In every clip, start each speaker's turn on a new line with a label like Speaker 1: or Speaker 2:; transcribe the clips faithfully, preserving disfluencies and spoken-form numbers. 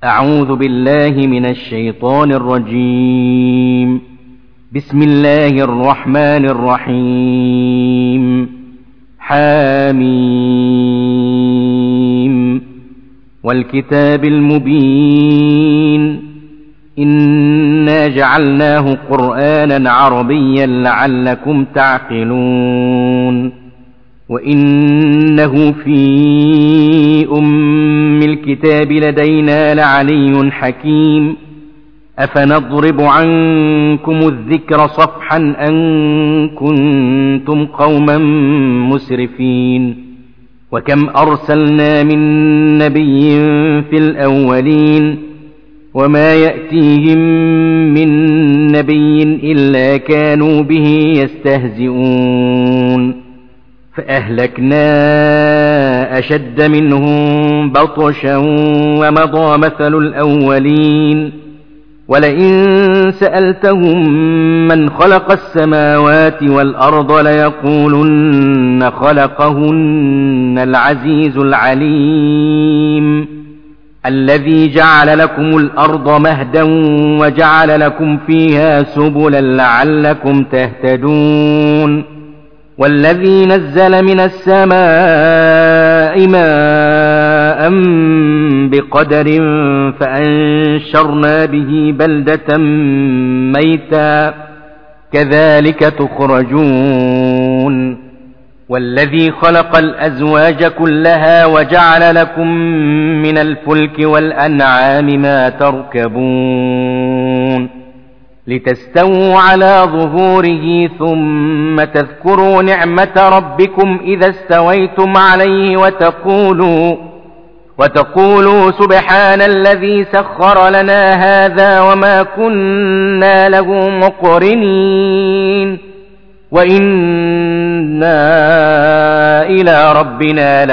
Speaker 1: أعوذ بالله من الشيطان الرجيم. بسم الله الرحمن الرحيم. حاميم والكتاب المبين إنا جعلناه قرآنا عربيا لعلكم تعقلون وإنه في أم الكتاب لدينا لعلي حكيم أفنضرب عنكم الذكر صفحا أن كنتم قوما مسرفين وكم أرسلنا من نبي في الأولين وما يأتيهم من نبي إلا كانوا به يستهزئون فأهلكنا أشد منهم بطشا ومضى مثل الأولين ولئن سألتهم من خلق السماوات والأرض ليقولن خلقهن العزيز العليم الذي جعل لكم الأرض مهدا وجعل لكم فيها سبلا لعلكم تهتدون والذي نزل من السماء ماء بقدر فأنشرنا به بلدة ميتا كذلك تخرجون والذي خلق الأزواج كلها وجعل لكم من الفلك والأنعام ما تركبون لتستووا على ظهوره ثم تذكروا نعمة ربكم إذا استويتم عليه وتقولوا وتقولوا سبحان الذي سخر لنا هذا وما كنا له مقرنين وإنا إلى ربنا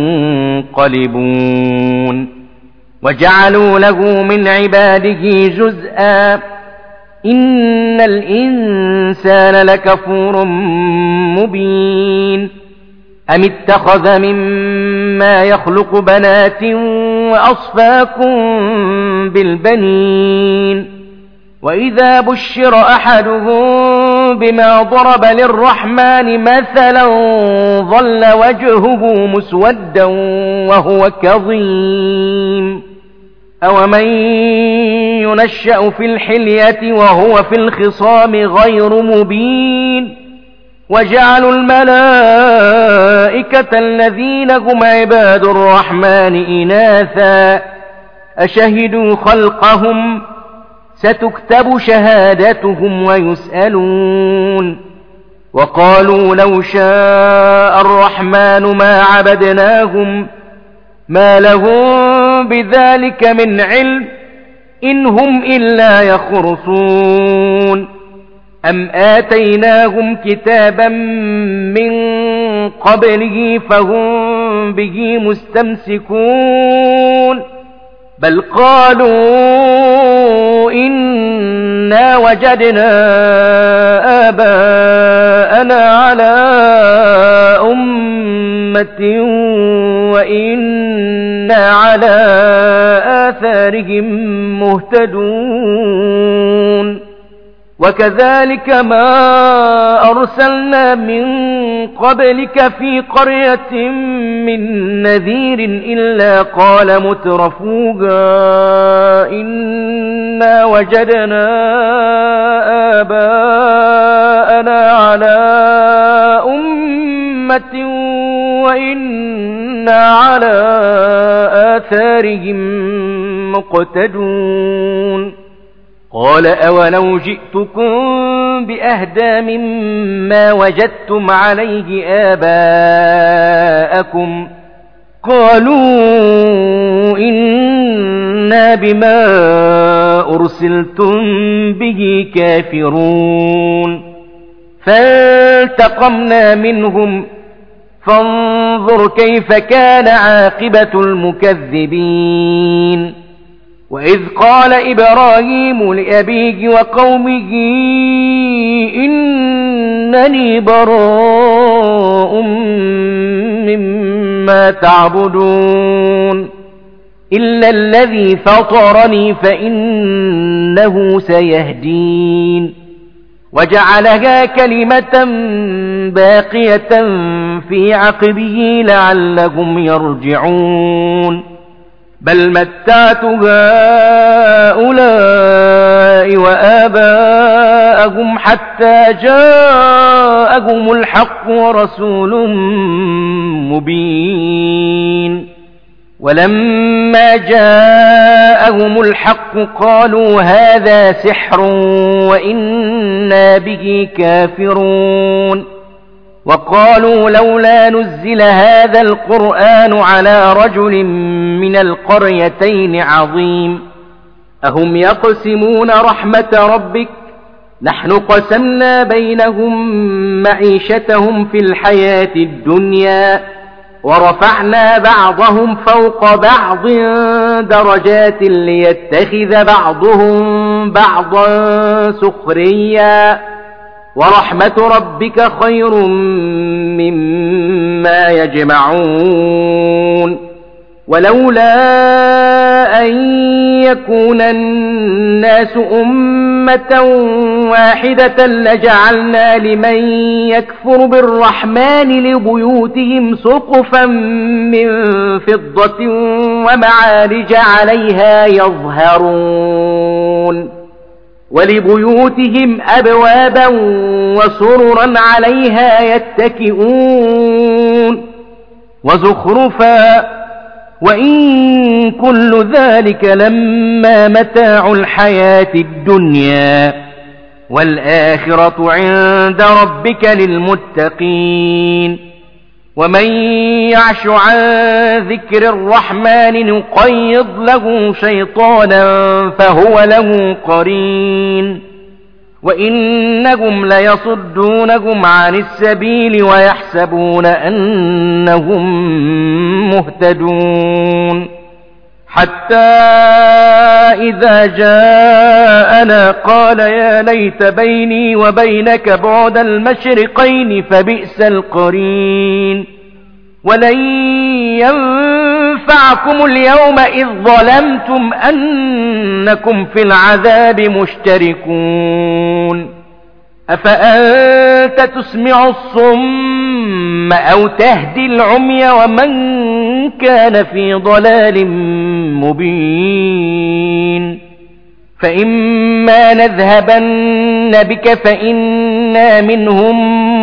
Speaker 1: لمنقلبون وجعلوا له من عباده جزءا إن الإنسان لكفور مبين أم اتخذ مما يخلق بنات وأصفاكم بالبنين وإذا بشر أحدهم بما ضرب للرحمن مثلا ظل وجهه مسودا وهو كظيم أومن ينشأ في الحلية وهو في الخصام غير مبين وجعلوا الملائكة الذين هم عباد الرحمن إناثا أشهدوا خلقهم ستكتب شهادتهم ويسألون وقالوا لو شاء الرحمن ما عبدناهم ما لهم بذلك من علم إن هم إلا يخرصون أم آتيناهم كتابا من قبله فهم به مستمسكون بل قالوا إنا وجدنا آباءنا على أمة وإنا على آثارهم مهتدون وكذلك ما أرسلنا من قبلك في قرية من نذير إلا قال مترفوها إنا وجدنا آباءنا على أمة وإنا على آثارهم مقتدون قال أولو جئتكم بأهدى مما وجدتم عليه آباءكم قالوا إنا بما أرسلتم به كافرون فانتقمنا منهم فانظر كيف كان عاقبة المكذبين وإذ قال إبراهيم لأبيه وقومه إنني براء مما تعبدون إلا الذي فطرني فإنه سيهدين وجعلها كلمة باقية في عقبه لعلهم يرجعون بل متعت هؤلاء وآباءهم حتى جاءهم الحق ورسول مبين ولما جاءهم الحق قالوا هذا سحر وإنا به كافرون وقالوا لولا نزل هذا القرآن على رجل من القريتين عظيم أهم يقسمون رحمة ربك نحن قسمنا بينهم معيشتهم في الحياة الدنيا ورفعنا بعضهم فوق بعض درجات ليتخذ بعضهم بعضا سخريا ورحمة ربك خير مما يجمعون ولولا أن يكون الناس أمة واحدة لجعلنا لمن يكفر بالرحمن لبيوتهم سقفا من فضة ومعارج عليها يظهرون ولبيوتهم أبوابا وسررا عليها يتكئون وزخرفا وإن كل ذلك لما متاع الحياة الدنيا والآخرة عند ربك للمتقين ومن يعش عن ذكر الرحمن نقيض له شيطانا فهو له قرين وإنهم ليصدونهم عن السبيل ويحسبون أنهم مهتدون حتى إذا جاءنا قال يا ليت بيني وبينك بعد المشرقين فبئس القرين ولن ينفعكم اليوم إذ ظلمتم أنكم في العذاب مشتركون أفأنت تسمع الصم أو تهدي العمي ومن كان في ضلال مبين فإما نذهبن بك فإنا منهم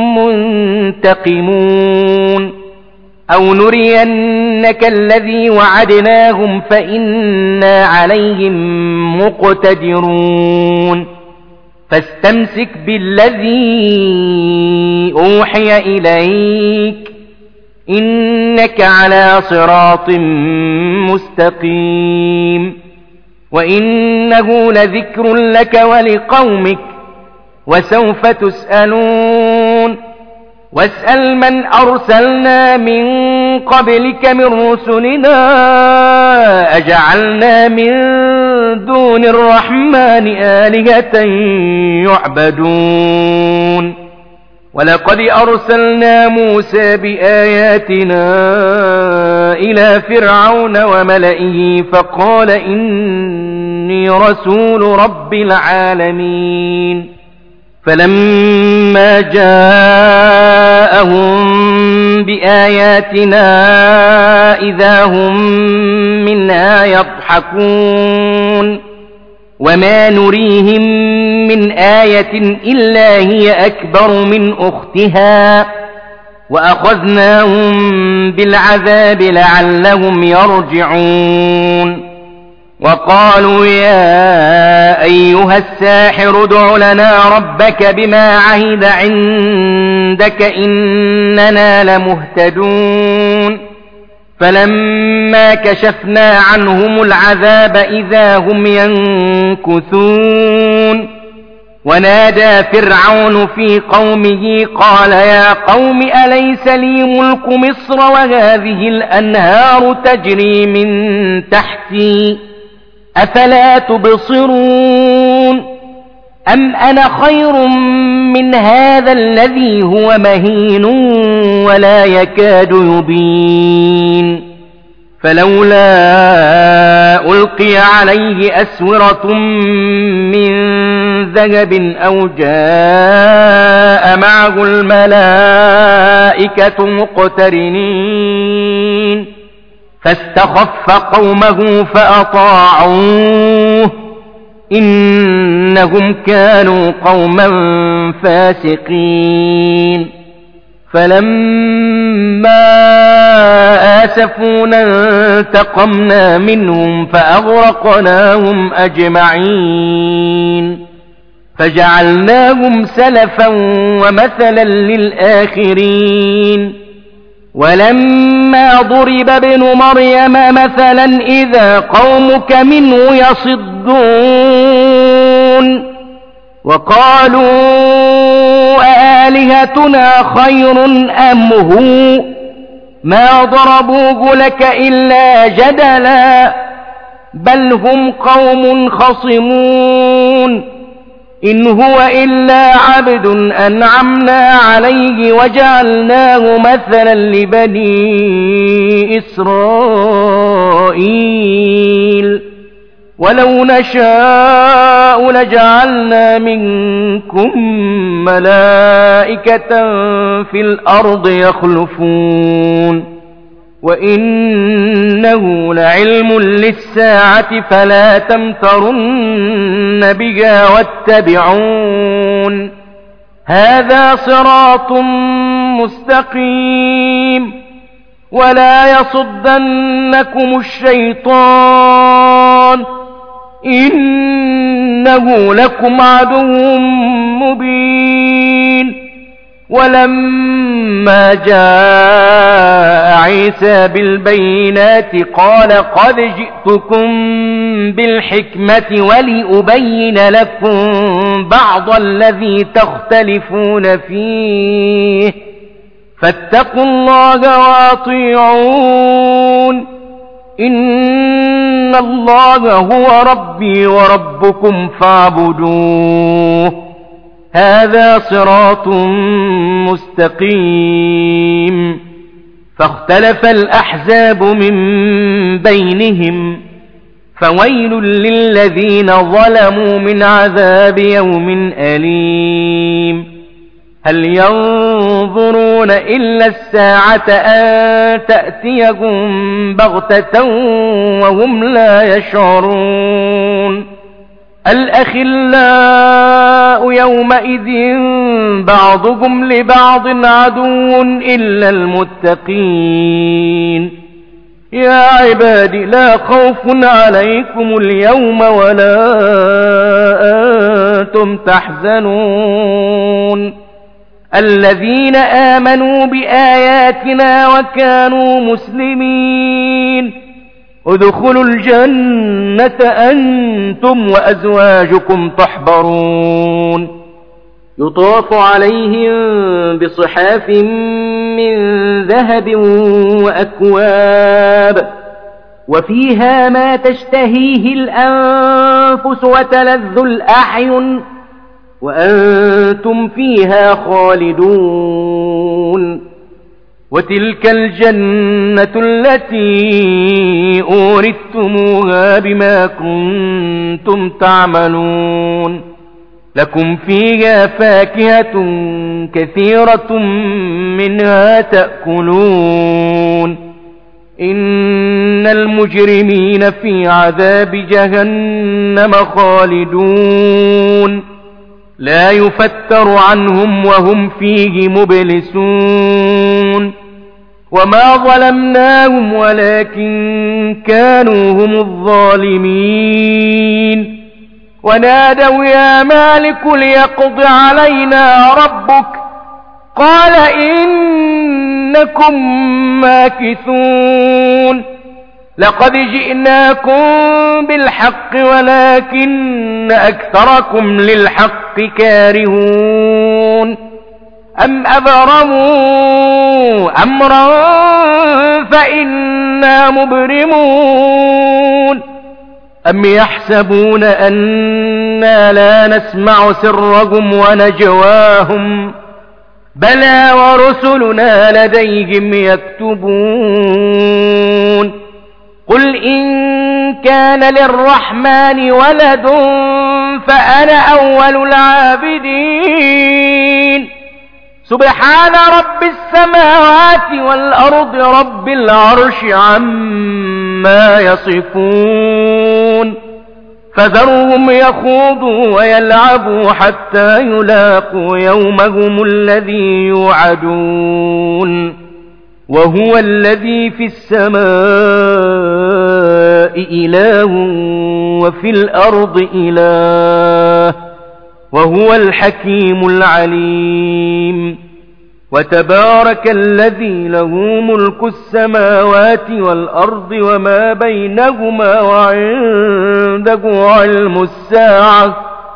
Speaker 1: منتقمون أو نرينك الذي وعدناهم فإنا عليهم مقتدرون فاستمسك بالذي أوحي إليك إنك على صراط مستقيم وإنه لذكر لك ولقومك وسوف تسألون واسأل من أرسلنا من قبلك من رسلنا أجعلنا من دون الرحمن آلهة يعبدون ولقد أرسلنا موسى بآياتنا إلى فرعون وملئه فقال إني رسول رب العالمين فلما جاءهم بآياتنا إذا هم منها يضحكون وما نريهم من آية إلا هي أكبر من أختها وأخذناهم بالعذاب لعلهم يرجعون وقالوا يا أيها الساحر ادع لنا ربك بما عهد عندك إننا لمهتدون فلما كشفنا عنهم العذاب إذا هم ينكثون ونادى فرعون في قومه قال يا قوم أليس لي ملك مصر وهذه الأنهار تجري من تحتي أفلا تبصرون أم أنا خير من هذا الذي هو مهين ولا يكاد يبين فلولا ألقي عليه أسورة من ذهب أو جاء معه الملائكة مقترنين فاستخف قومه فأطاعوه إنهم كانوا قوما فاسقين فلما آسفونا انتقمنا منهم فأغرقناهم أجمعين فجعلناهم سلفا ومثلا للآخرين ولما ضرب ابن مريم مثلا إذا قومك منه يصدون وقالوا أآلهتنا خير أم هو ما ضربوه لك إلا جدلا بل هم قوم خصمون إن هو إلا عبد أنعمنا عليه وجعلناه مثلا لبني إسرائيل ولو نشاء لجعلنا منكم ملائكة في الأرض يخلفون وإنه لعلم للساعة فلا تمترن بها واتبعون هذا صراط مستقيم ولا يصدنكم الشيطان إنه لكم عدو مبين ولما جاء عيسى بالبينات قال قد جئتكم بالحكمة ولأبين لكم بعض الذي تختلفون فيه فاتقوا الله وأطيعون إن الله هو ربي وربكم فاعبدوه هذا صراط مستقيم فاختلف الأحزاب من بينهم فويل للذين ظلموا من عذاب يوم أليم هل ينظرون إلا الساعة أن تأتيهم بغتة وهم لا يشعرون الأخلاء يومئذ بعضهم لبعض عدو إلا المتقين يا عباد لا خوف عليكم اليوم ولا أنتم تحزنون الذين آمنوا بآياتنا وكانوا مسلمين ادخلوا الجنة أنتم وأزواجكم تحبرون يطاف عليهم بصحاف من ذهب وأكواب وفيها ما تشتهيه الأنفس وتلذ الأعين وأنتم فيها خالدون وتلك الجنة التي أورثتموها بما كنتم تعملون لكم فيها فاكهة كثيرة منها تأكلون إن المجرمين في عذاب جهنم خالدون لا يفتر عنهم وهم فيه مبلسون وما ظلمناهم ولكن كانوا هم الظالمين ونادوا يا مالك ليقض علينا ربك قال إنكم ماكثون لقد جئناكم بالحق ولكن أكثركم للحق كارهون أم أبرموا أمرا فإنا مبرمون أم يحسبون أنا لا نسمع سرهم ونجواهم بلى ورسلنا لديهم يكتبون قل إن كان للرحمن ولد فأنا أول العابدين سبحان رب السماوات والأرض رب العرش عما يصفون فذرهم يخوضوا ويلعبوا حتى يلاقوا يومهم الذي يوعدون وهو الذي في السماء إله وفي الأرض إله وهو الحكيم العليم وتبارك الذي له ملك السماوات والأرض وما بينهما وعنده علم الساعة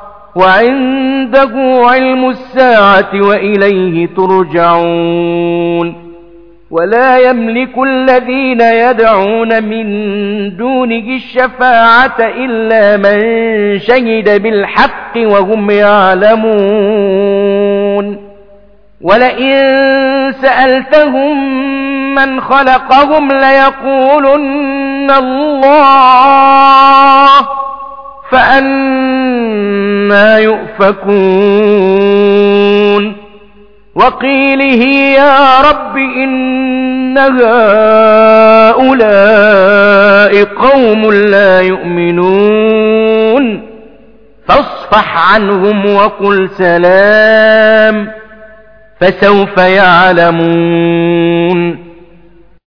Speaker 1: وعنده علم الساعة وإليه ترجعون ولا يملك الذين يدعون من دونه الشفاعة إلا من شهد بالحق وهم يعلمون ولئن سألتهم من خلقهم ليقولن الله فأنى يؤفكون وقيله يا رب إن هؤلاء قوم لا يؤمنون فاصفح عنهم وقل سلام فسوف يعلمون